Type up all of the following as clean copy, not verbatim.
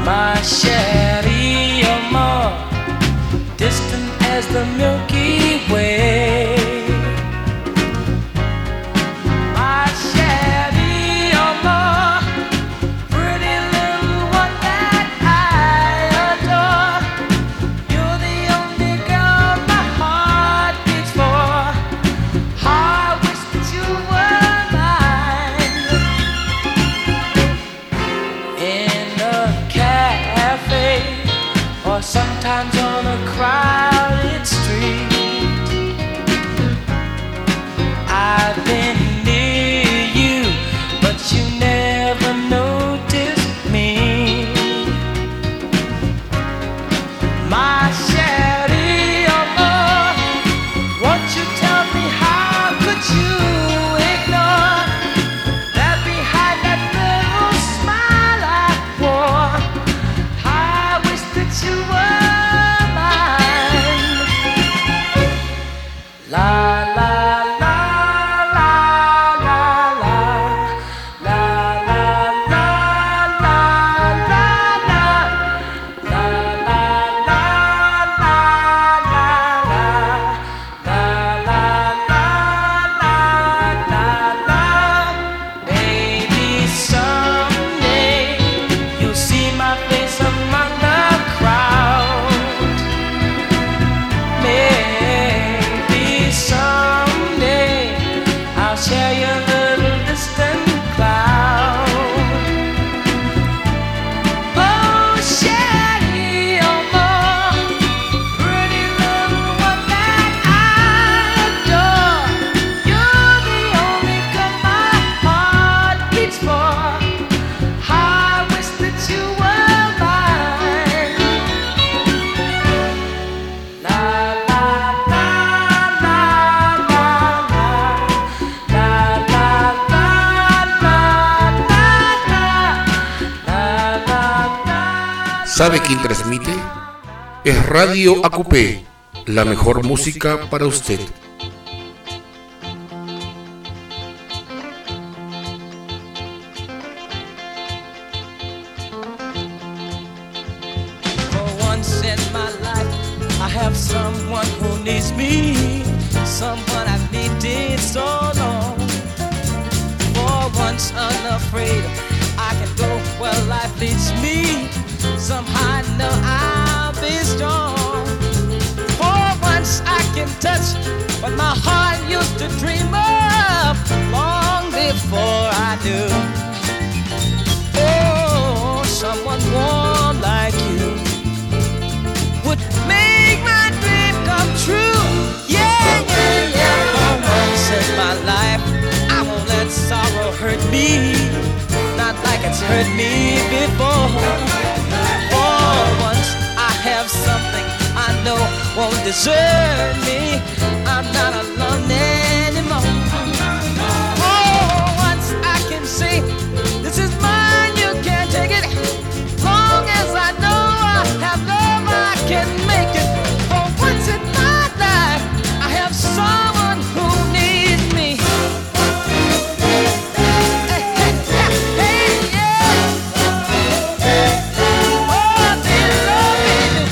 My Sherry, you're more distant as the Milky Way. My Sherry, you're more pretty little one that I adore. You're the only girl my heart beats for. How I wish that you were mine. In a cafe, or sometimes on a crowded street, I've been near you, but you never noticed me. My Sherry, oh Lord, won't you tell me how could you ignore that behind that little smile I wore? I wish that you were mine. La la la la la la la la la la la la la la Maybe someday you'll see my face among the crowd. Maybe someday I'll share your little distant cloud. Oh, Sherry, oh more pretty little one that I adore. You're the only girl my heart beats for. How I wish that you were mine. La la la la la la la la la la la. ¿Sabe quién transmite? Es Radio AQP, la mejor música para usted. For once in my life, I have someone who needs me, someone I've needed so long. For once unafraid, I can go where life leads me. Somehow I know I'll be strong. For once I can touch what my heart used to dream of long before I knew. Oh, someone warm like you would make my dream come true. Yeah, yeah, yeah. For once in my life, I won't let sorrow hurt me, not like it's hurt me before. For once I have something I know won't desert me. I'm not alone anymore. For once I can say, this is mine, you can't take it. Long as I know I have love, I can make it. For once in my life, I have someone who needs me. Hey, hey, hey, yeah. Oh, they love me.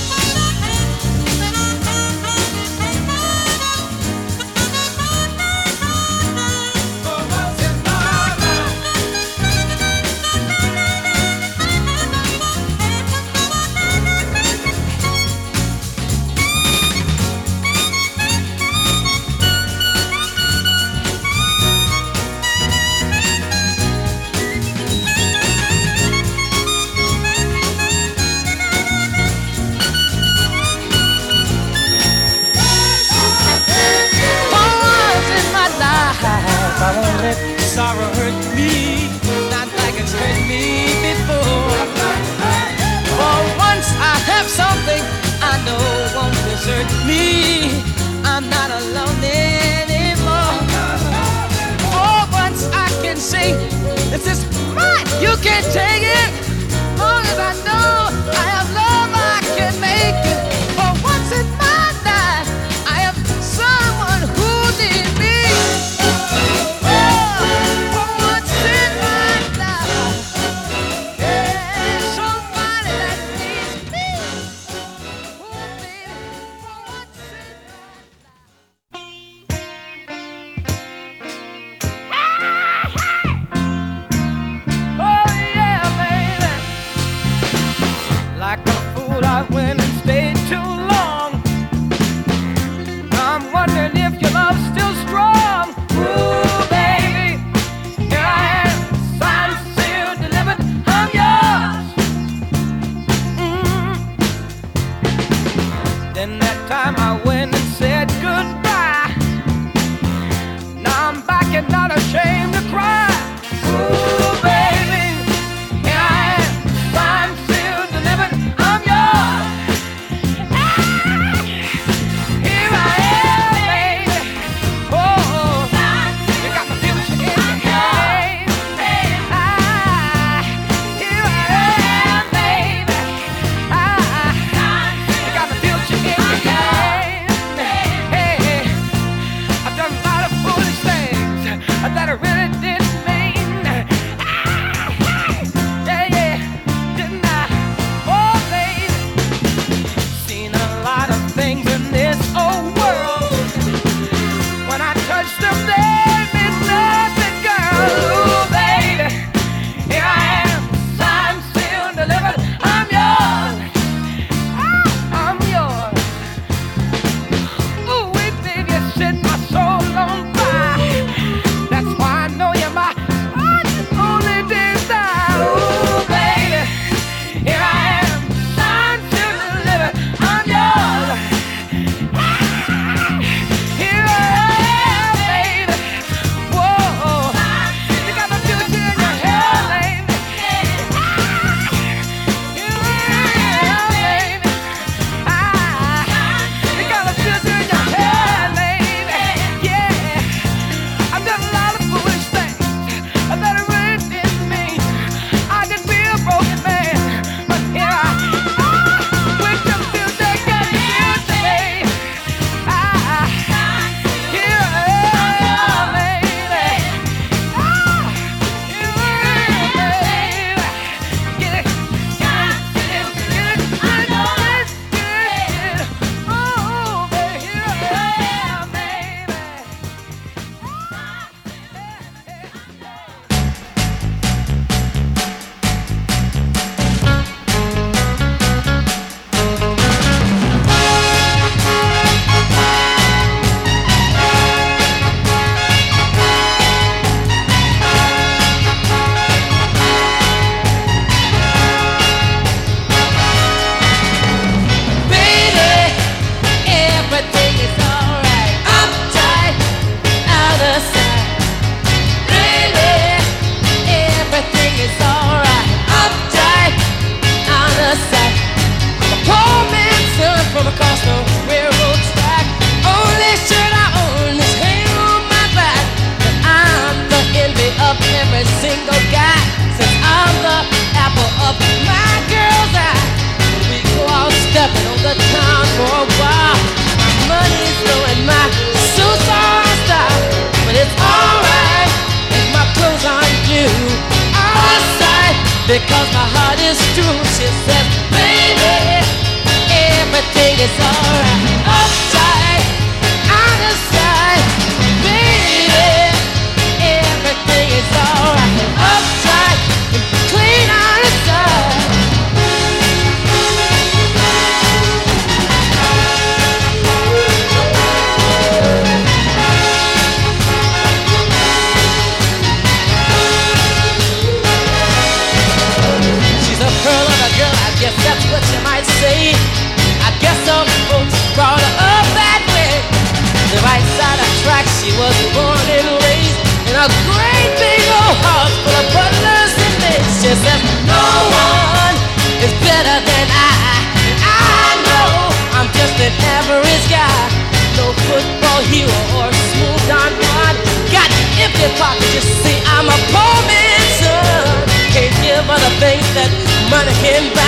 I won't let sorrow hurt me, not like it's hurt me before. For once I have something I know won't desert me. I'm not alone anymore. For once I can say, this is mine, you can't take it. Long as I know I have love, I can make it. For once in my life, I have someone who needs me. For once in my life, yeah, someone told I went and stayed too long. I'm wondering if your love's still strong. Ooh, baby, here I am, signed, sealed, delivered, I'm yours. Then that time I went and said goodbye. Now I'm back and not ashamed to cry. Ooh, baby, here I am, signed, sealed, delivered, I'm yours. Here I am, baby. Oh, you got my future in your hands. Here I am, baby. You got my future in your hands. Hey, I've done a lot of foolish things that I really didn't mean. Yeah, didn't I? Oh, baby, seen a lot of things in this old world. When I touched them, they meant nothing, girl. Ooh, baby, here I am, signed, sealed, delivered, I'm yours. I'm yours. Ooh, baby, you set my soul on fire. That's why I know you're my only desire. Ooh, baby, here I am, signed, sealed, delivered, I'm yours. Here I am, baby. Whoa, you got my future in your hand, baby. Here I am, baby. You got my future in your hand, baby. Yeah, I've done a lot of foolish things that I really didn't mean. I could be a broken man, but here I am. With your future, got the future, baby. Here I am, baby. Here I am, baby. Get it, get it, get it, get it. Oh, baby, here I am, baby. Baby, everything is alright. Uptight, out of sight. Really, everything is alright. Uptight, out of sight. I'm a poor man's son from across the railroad track. Only shirt I own is hanging on my back. But I'm the envy of every single guy. Since I'm the apple of my girl's eye. We go out stepping on the town for a while. My money's low and my suits are on style. But it's alright if my clothes aren't new. Outside, because my heart is true. She says, baby, everything is alright. Uptight, out of sight. Baby, everything is alright. Uptight, clean out of sight. She's a pearl of a girl, I guess that's what you might say. I guess some folks brought her up that way. The right side of tracks, she was born and raised in a great big old house full of butlers and maids. She says, no one is better than I. And I know I'm just an average guy. No football hero or smooth Don Juan. Got empty pockets, you see, I'm a poor man's son. Can't give her the things that money can buy.